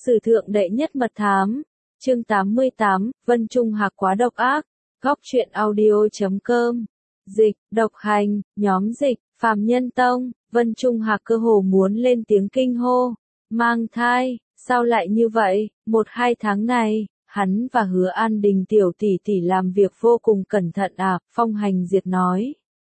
Sử thượng đệ nhất mật thám. Chương 88, Vân Trung Hạc quá độc ác. Góc truyện audio.com. Dịch, độc hành, nhóm dịch, Phàm Nhân Tông. Vân Trung Hạc cơ hồ muốn lên tiếng kinh hô. Mang thai, sao lại như vậy? 1-2 tháng này, hắn và Hứa An Đình tiểu tỷ tỷ làm việc vô cùng cẩn thận à, Phong Hành Diệt nói.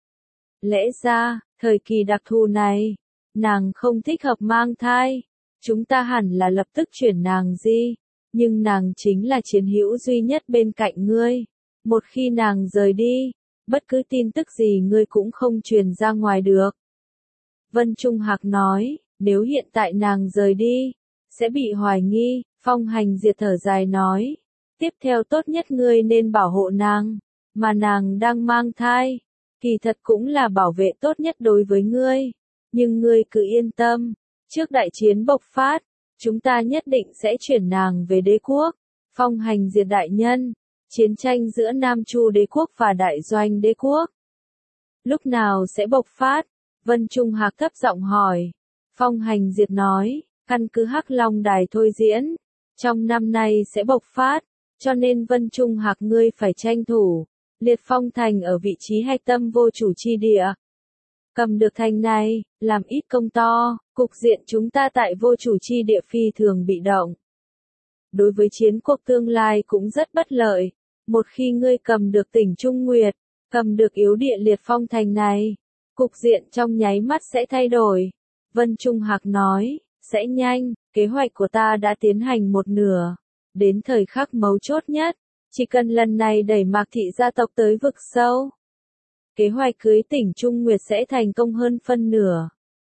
Lẽ ra, thời kỳ đặc thù này, nàng không thích hợp mang thai. Chúng ta hẳn là lập tức chuyển nàng đi, nhưng nàng chính là chiến hữu duy nhất bên cạnh ngươi. Một khi nàng rời đi, bất cứ tin tức gì ngươi cũng không truyền ra ngoài được. Vân Trung Hạc nói, nếu hiện tại nàng rời đi, sẽ bị hoài nghi. Phong Hành Diệt thở dài nói, tiếp theo tốt nhất ngươi nên bảo hộ nàng, mà nàng đang mang thai, kỳ thật cũng là bảo vệ tốt nhất đối với ngươi. Nhưng ngươi cứ yên tâm, trước đại chiến bộc phát, chúng ta nhất định sẽ chuyển nàng về đế quốc. Phong Hành Diệt đại nhân, chiến tranh giữa Nam Chu đế quốc và đại doanh đế quốc lúc nào sẽ bộc phát? Vân Trung Hạc thấp giọng hỏi. Phong Hành Diệt nói, căn cứ Hắc Long Đài thôi diễn, trong năm nay sẽ bộc phát, cho nên Vân Trung Hạc ngươi phải tranh thủ, liệt Phong thành ở vị trí hạch tâm vô chủ chi địa. Cầm được thành này, làm ít công to, cục diện chúng ta tại vô chủ chi địa phi thường bị động. Đối với chiến cuộc tương lai cũng rất bất lợi, một khi ngươi cầm được tỉnh Trung Nguyệt, cầm được yếu địa liệt Phong thành này, cục diện trong nháy mắt sẽ thay đổi. Vân Trung Hạc nói, sẽ nhanh, kế hoạch của ta đã tiến hành một nửa, đến thời khắc mấu chốt nhất, chỉ cần lần này đẩy Mạc thị gia tộc tới vực sâu, kế hoạch cưới tỉnh Trung Nguyệt sẽ thành công hơn phân nửa.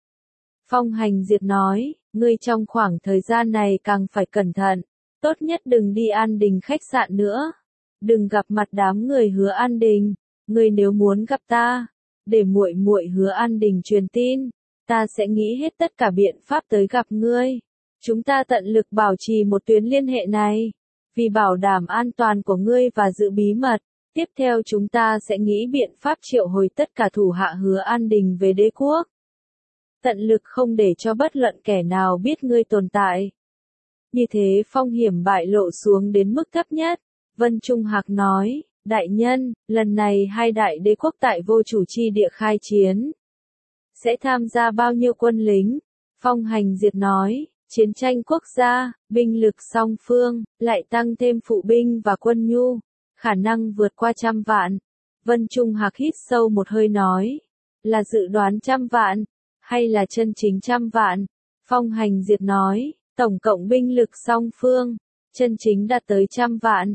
Phong Hành Diệt nói, ngươi trong khoảng thời gian này càng phải cẩn thận, tốt nhất đừng đi An Đình khách sạn nữa, đừng gặp mặt đám người Hứa An Đình, ngươi nếu muốn gặp ta, để muội muội Hứa An Đình truyền tin, ta sẽ nghĩ hết tất cả biện pháp tới gặp ngươi. Chúng ta tận lực bảo trì một tuyến liên hệ này, vì bảo đảm an toàn của ngươi và giữ bí mật. Tiếp theo chúng ta sẽ nghĩ biện pháp triệu hồi tất cả thủ hạ Hứa An Đình về đế quốc. Tận lực không để cho bất luận kẻ nào biết ngươi tồn tại. Như thế phong hiểm bại lộ xuống đến mức thấp nhất. Vân Trung Hạc nói, đại nhân, lần này hai đại đế quốc tại vô chủ chi địa khai chiến. Sẽ tham gia bao nhiêu quân lính? Phong Hành Diệt nói, chiến tranh quốc gia, binh lực song phương, lại tăng thêm phụ binh và quân nhu, khả năng vượt qua 100 vạn. Vân Trung Hạc hít sâu một hơi nói, là dự đoán 100 vạn, hay là chân chính 100 vạn? Phong Hành Diệt nói, tổng cộng binh lực song phương, chân chính đạt tới 100 vạn.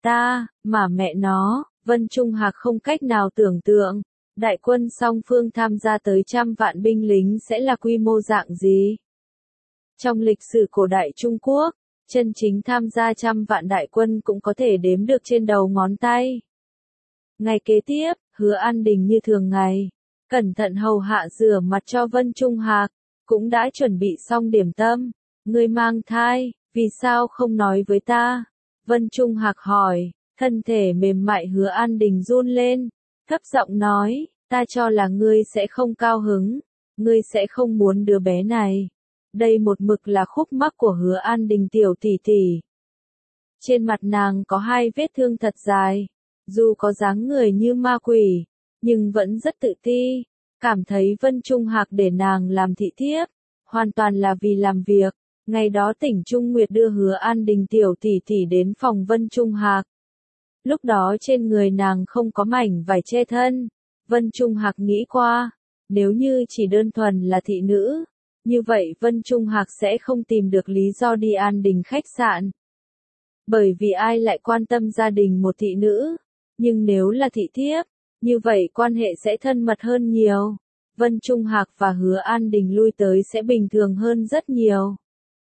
Mà mẹ nó, Vân Trung Hạc không cách nào tưởng tượng, đại quân song phương tham gia tới 100 vạn binh lính sẽ là quy mô dạng gì? Trong lịch sử cổ đại Trung Quốc, chân chính tham gia 100 vạn đại quân cũng có thể đếm được trên đầu ngón tay. Ngày kế tiếp, Hứa An Đình như thường ngày, cẩn thận hầu hạ rửa mặt cho Vân Trung Hạc, cũng đã chuẩn bị xong điểm tâm. Ngươi mang thai, vì sao không nói với ta? Vân Trung Hạc hỏi, thân thể mềm mại Hứa An Đình run lên, thấp giọng nói, ta cho là ngươi sẽ không cao hứng, ngươi sẽ không muốn đứa bé này. Đây một mực là khúc mắc của Hứa An Đình tiểu tỷ tỷ. Trên mặt nàng có 2 vết thương thật dài, dù có dáng người như ma quỷ, nhưng vẫn rất tự ti, cảm thấy Vân Trung Hạc để nàng làm thị thiếp, hoàn toàn là vì làm việc. Ngày đó tỉnh Trung Nguyệt đưa Hứa An Đình tiểu tỷ tỷ đến phòng Vân Trung Hạc. Lúc đó trên người nàng không có mảnh vải che thân. Vân Trung Hạc nghĩ qua, nếu như chỉ đơn thuần là thị nữ, như vậy Vân Trung Hạc sẽ không tìm được lý do đi An Đình khách sạn. Bởi vì ai lại quan tâm gia đình một thị nữ, nhưng nếu là thị thiếp, như vậy quan hệ sẽ thân mật hơn nhiều. Vân Trung Hạc và Hứa An Đình lui tới sẽ bình thường hơn rất nhiều.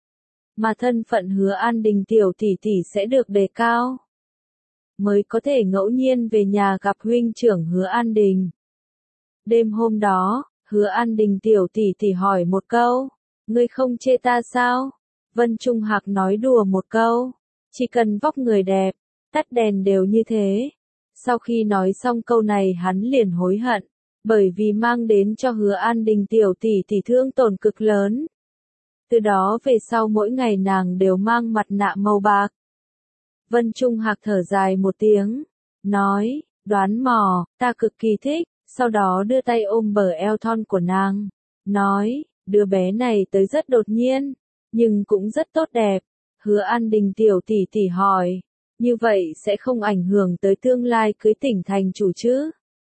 Mà thân phận Hứa An Đình tiểu tỷ tỷ sẽ được đề cao. Mới có thể ngẫu nhiên về nhà gặp huynh trưởng Hứa An Đình. Đêm hôm đó, Hứa An Đình tiểu tỷ tỷ hỏi một câu, ngươi không chê ta sao? Vân Trung Hạc nói đùa một câu, chỉ cần vóc người đẹp, tắt đèn đều như thế. Sau khi nói xong câu này hắn liền hối hận, bởi vì mang đến cho Hứa An Đình tiểu tỷ tỷ thương tổn cực lớn. Từ đó về sau mỗi ngày nàng đều mang mặt nạ màu bạc. Vân Trung Hạc thở dài một tiếng, nói, đoán mò, ta cực kỳ thích, sau đó đưa tay ôm bờ eo thon của nàng, nói, đứa bé này tới rất đột nhiên, nhưng cũng rất tốt đẹp. Hứa An Đình tiểu tỷ tỷ hỏi, như vậy sẽ không ảnh hưởng tới tương lai cưới tỉnh thành chủ chứ?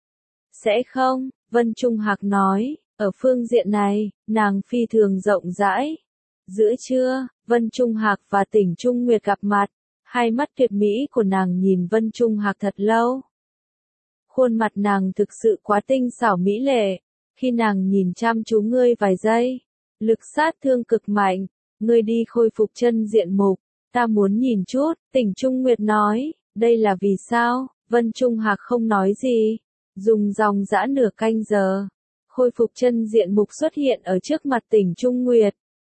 Sẽ không, Vân Trung Hạc nói, ở phương diện này, nàng phi thường rộng rãi. Giữa trưa, Vân Trung Hạc và Tỉnh Trung Nguyệt gặp mặt, hai mắt tuyệt mỹ của nàng nhìn Vân Trung Hạc thật lâu. Khuôn mặt nàng thực sự quá tinh xảo mỹ lệ, khi nàng nhìn chăm chú ngươi vài giây, lực sát thương cực mạnh, ngươi đi khôi phục chân diện mục, ta muốn nhìn chút, Tỉnh Trung Nguyệt nói, đây là vì sao? Vân Trung Hạc không nói gì, dùng dòng dã nửa canh giờ, khôi phục chân diện mục xuất hiện ở trước mặt Tỉnh Trung Nguyệt.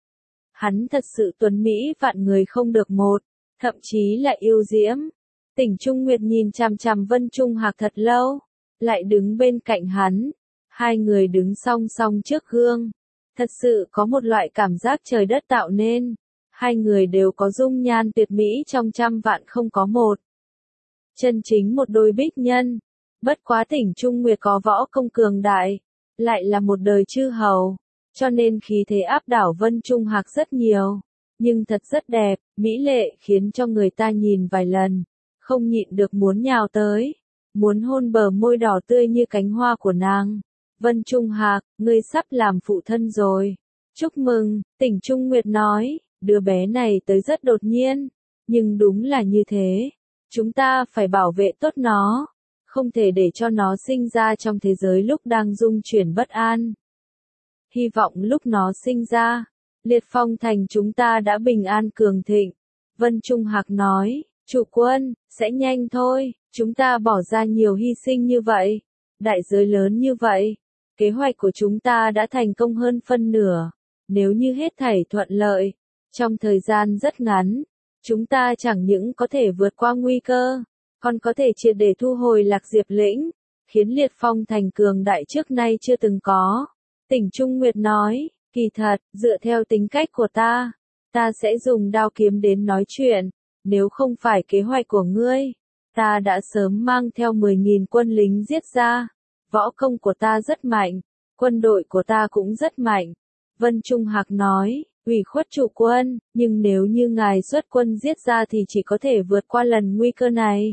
Hắn thật sự tuấn mỹ vạn người không được một, thậm chí là yêu diễm. Tỉnh Trung Nguyệt nhìn chằm chằm Vân Trung Hạc thật lâu, lại đứng bên cạnh hắn. Hai người đứng song song trước gương. Thật sự có một loại cảm giác trời đất tạo nên. Hai người đều có dung nhan tuyệt mỹ trong trăm vạn không có một. Chân chính một đôi bích nhân. Bất quá Tỉnh Trung Nguyệt có võ công cường đại, lại là một đời chư hầu, cho nên khí thế áp đảo Vân Trung Hạc rất nhiều. Nhưng thật rất đẹp, mỹ lệ khiến cho người ta nhìn vài lần, không nhịn được muốn nhào tới, muốn hôn bờ môi đỏ tươi như cánh hoa của nàng. Vân Trung Hạc, ngươi sắp làm phụ thân rồi. Chúc mừng, Tỉnh Trung Nguyệt nói, đứa bé này tới rất đột nhiên, nhưng đúng là như thế. Chúng ta phải bảo vệ tốt nó, không thể để cho nó sinh ra trong thế giới lúc đang dung chuyển bất an. Hy vọng lúc nó sinh ra, Liệt Phong thành chúng ta đã bình an cường thịnh. Vân Trung Hạc nói, chủ quân, sẽ nhanh thôi, chúng ta bỏ ra nhiều hy sinh như vậy, đại giới lớn như vậy. Kế hoạch của chúng ta đã thành công hơn phân nửa, nếu như hết thảy thuận lợi, trong thời gian rất ngắn, chúng ta chẳng những có thể vượt qua nguy cơ, còn có thể triệt để thu hồi Lạc Diệp lĩnh, khiến Liệt Phong thành cường đại trước nay chưa từng có. Tỉnh Trung Nguyệt nói, kỳ thật, dựa theo tính cách của ta sẽ dùng đao kiếm đến nói chuyện, nếu không phải kế hoạch của ngươi, ta đã sớm mang theo 10.000 quân lính giết ra. Võ công của ta rất mạnh, quân đội của ta cũng rất mạnh. Vân Trung Hạc nói, ủy khuất chủ quân, nhưng nếu như ngài xuất quân giết ra thì chỉ có thể vượt qua lần nguy cơ này.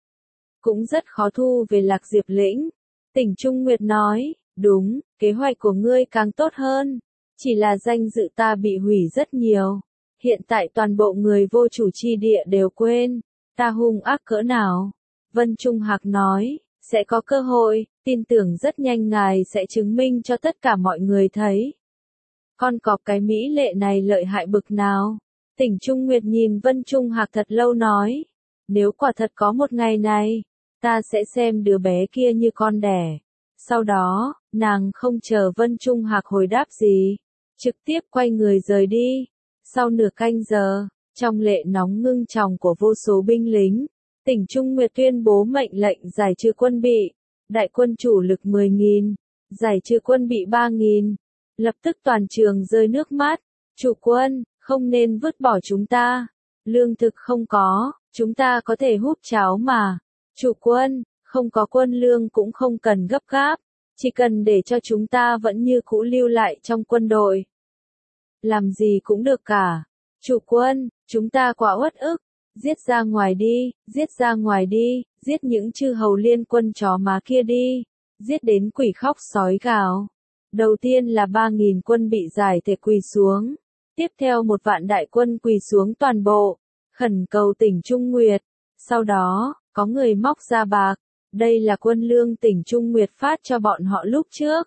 Cũng rất khó thu về Lạc Diệp lĩnh. Tỉnh Trung Nguyệt nói, đúng, kế hoạch của ngươi càng tốt hơn. Chỉ là danh dự ta bị hủy rất nhiều. Hiện tại toàn bộ người vô chủ chi địa đều quên, ta hung ác cỡ nào. Vân Trung Hạc nói, sẽ có cơ hội, tin tưởng rất nhanh ngài sẽ chứng minh cho tất cả mọi người thấy. Con cọp cái mỹ lệ này lợi hại bực nào. Tỉnh Trung Nguyệt nhìn Vân Trung Hạc thật lâu nói, nếu quả thật có một ngày này, ta sẽ xem đứa bé kia như con đẻ. Sau đó, nàng không chờ Vân Trung Hạc hồi đáp gì, trực tiếp quay người rời đi. Sau nửa canh giờ, trong lệ nóng ngưng tròng của vô số binh lính, Tỉnh Trung Nguyệt tuyên bố mệnh lệnh giải trừ quân bị, đại quân chủ lực 10.000, giải trừ quân bị 3.000. Lập tức toàn trường rơi nước mắt, chủ quân, không nên vứt bỏ chúng ta. Lương thực không có, chúng ta có thể húp cháo mà. Chủ quân, không có quân lương cũng không cần gấp gáp, chỉ cần để cho chúng ta vẫn như cũ lưu lại trong quân đội. Làm gì cũng được cả. Chủ quân, chúng ta quá uất ức. Giết ra ngoài đi, giết ra ngoài đi, giết những chư hầu liên quân chó má kia đi. Giết đến quỷ khóc sói gào. Đầu tiên là 3.000 quân bị giải thể quỳ xuống. Tiếp theo 1 vạn đại quân quỳ xuống toàn bộ, khẩn cầu Tỉnh Trung Nguyệt. Sau đó, có người móc ra bạc. Đây là quân lương Tỉnh Trung Nguyệt phát cho bọn họ lúc trước.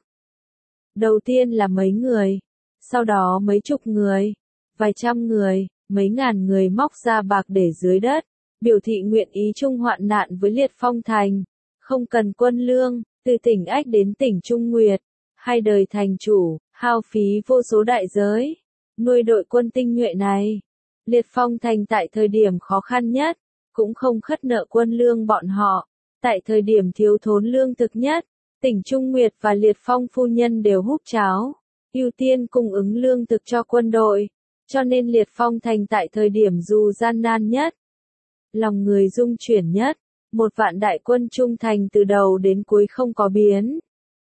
Đầu tiên là mấy người, sau đó mấy chục người, vài trăm người, mấy ngàn người móc ra bạc để dưới đất, biểu thị nguyện ý chung hoạn nạn với Liệt Phong thành. Không cần quân lương, từ tỉnh Ách đến Tỉnh Trung Nguyệt, hai đời thành chủ, hao phí vô số đại giới, nuôi đội quân tinh nhuệ này. Liệt Phong thành tại thời điểm khó khăn nhất, cũng không khất nợ quân lương bọn họ. Tại thời điểm thiếu thốn lương thực nhất, Tỉnh Trung Nguyệt và Liệt Phong phu nhân đều húp cháo, ưu tiên cung ứng lương thực cho quân đội. Cho nên Liệt Phong Thành tại thời điểm dù gian nan nhất, lòng người rung chuyển nhất, 1.000.000 đại quân trung thành từ đầu đến cuối không có biến.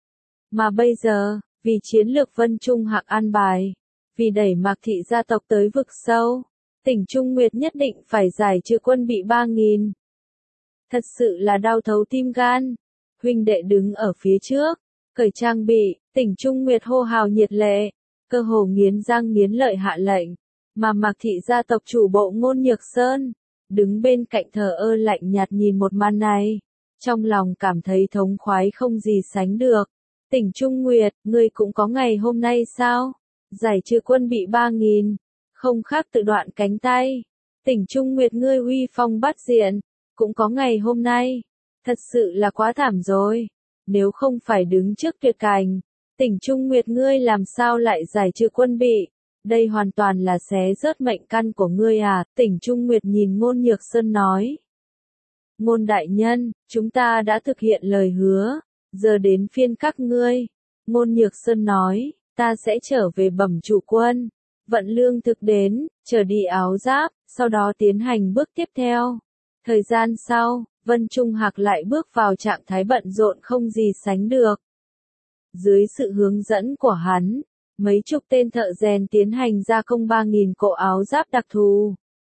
Mà bây giờ, vì chiến lược Vân Trung Hạc an bài, vì đẩy Mạc thị gia tộc tới vực sâu, tỉnh Trung Nguyệt nhất định phải giải trừ quân bị 3.000. Thật sự là đau thấu tim gan. Huynh đệ đứng ở phía trước, cởi trang bị, tỉnh Trung Nguyệt hô hào nhiệt lệ, cơ hồ nghiến răng nghiến lợi hạ lệnh, mà Mạc thị gia tộc chủ bộ Ngôn Nhược Sơn, đứng bên cạnh thờ ơ lạnh nhạt nhìn một màn này, trong lòng cảm thấy thống khoái không gì sánh được. Tỉnh Trung Nguyệt, ngươi cũng có ngày hôm nay sao? Giải trừ quân bị 3.000, không khác tự đoạn cánh tay. Tỉnh Trung Nguyệt ngươi uy phong bát diện, cũng có ngày hôm nay. Thật sự là quá thảm rồi. Nếu không phải đứng trước tuyệt cảnh, tỉnh Trung Nguyệt ngươi làm sao lại giải trừ quân bị? Đây hoàn toàn là xé rớt mệnh căn của ngươi à, tỉnh Trung Nguyệt nhìn Ngôn Nhược Sơn nói. Ngôn đại nhân, chúng ta đã thực hiện lời hứa, giờ đến phiên các ngươi. Ngôn Nhược Sơn nói, ta sẽ trở về bẩm trụ quân, vận lương thực đến, trở đi áo giáp, sau đó tiến hành bước tiếp theo. Thời gian sau, Vân Trung Hạc lại bước vào trạng thái bận rộn không gì sánh được. Dưới sự hướng dẫn của hắn, mấy chục tên thợ rèn tiến hành gia công 3.000 bộ áo giáp đặc thù.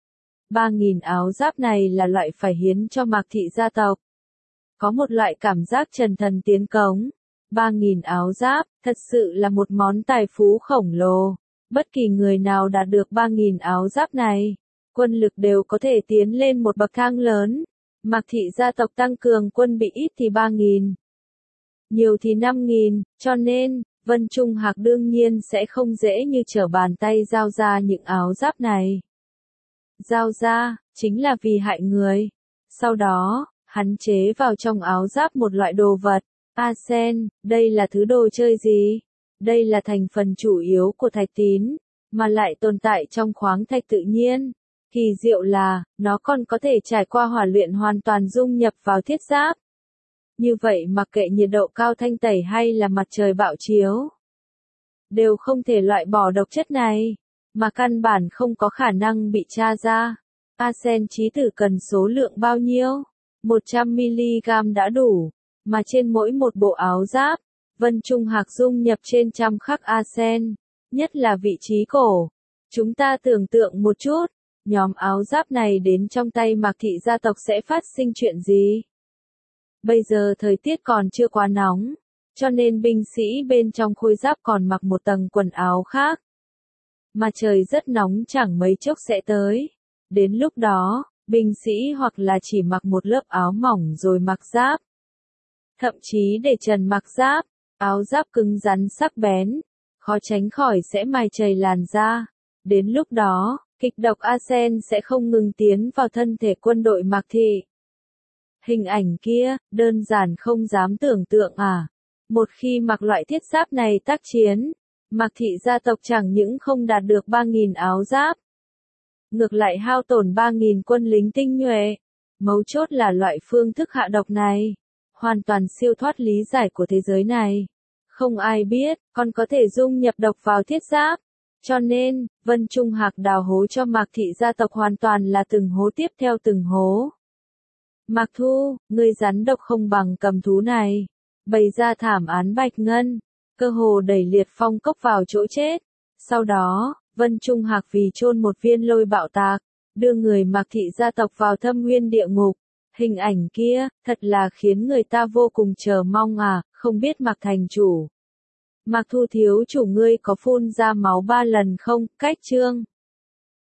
3.000 áo giáp này là loại phải hiến cho Mạc thị gia tộc. Có một loại cảm giác trần thần tiến cống. 3.000 áo giáp, thật sự là một món tài phú khổng lồ. Bất kỳ người nào đạt được 3.000 áo giáp này, quân lực đều có thể tiến lên một bậc thang lớn. Mạc thị gia tộc tăng cường quân bị ít thì 3.000, nhiều thì 5.000, cho nên, Vân Trung Hạc đương nhiên sẽ không dễ như trở bàn tay giao ra những áo giáp này. Giao ra, chính là vì hại người. Sau đó, hắn chế vào trong áo giáp một loại đồ vật. Arsen, đây là thứ đồ chơi gì? Đây là thành phần chủ yếu của thạch tín, mà lại tồn tại trong khoáng thạch tự nhiên. Kỳ diệu là, nó còn có thể trải qua hỏa luyện hoàn toàn dung nhập vào thiết giáp. Như vậy mặc kệ nhiệt độ cao thanh tẩy hay là mặt trời bạo chiếu, đều không thể loại bỏ độc chất này, mà căn bản không có khả năng bị tra ra. Arsen chí tử cần số lượng bao nhiêu? 100mg đã đủ, mà trên mỗi một bộ áo giáp, Vân Trung Hạc dung nhập trên 100 khắc arsen, nhất là vị trí cổ. Chúng ta tưởng tượng một chút, nhóm áo giáp này đến trong tay Mạc thị gia tộc sẽ phát sinh chuyện gì? Bây giờ thời tiết còn chưa quá nóng, cho nên binh sĩ bên trong khôi giáp còn mặc một tầng quần áo khác. Mà trời rất nóng chẳng mấy chốc sẽ tới. Đến lúc đó, binh sĩ hoặc là chỉ mặc một lớp áo mỏng rồi mặc giáp. Thậm chí để trần mặc giáp, áo giáp cứng rắn sắc bén, khó tránh khỏi sẽ mài chảy làn da. Đến lúc đó, kịch độc arsen sẽ không ngừng tiến vào thân thể quân đội Mạc thị. Hình ảnh kia, đơn giản không dám tưởng tượng à. Một khi mặc loại thiết giáp này tác chiến, Mạc thị gia tộc chẳng những không đạt được 3.000 áo giáp, ngược lại hao tổn 3.000 quân lính tinh nhuệ. Mấu chốt là loại phương thức hạ độc này, hoàn toàn siêu thoát lý giải của thế giới này. Không ai biết, còn có thể dung nhập độc vào thiết giáp. Cho nên, Vân Trung Hạc đào hố cho Mạc thị gia tộc hoàn toàn là từng hố tiếp theo từng hố. Mạc Thu, ngươi rắn độc không bằng cầm thú này. Bày ra thảm án Bạch Ngân, cơ hồ đẩy Liệt Phong Cốc vào chỗ chết. Sau đó, Vân Trung Hạc vì chôn một viên lôi bạo tạc, đưa người Mạc thị gia tộc vào thâm nguyên địa ngục. Hình ảnh kia, thật là khiến người ta vô cùng chờ mong à, không biết Mạc thành chủ. Mạc Thu thiếu chủ ngươi có phun ra máu 3 lần không? Cách chương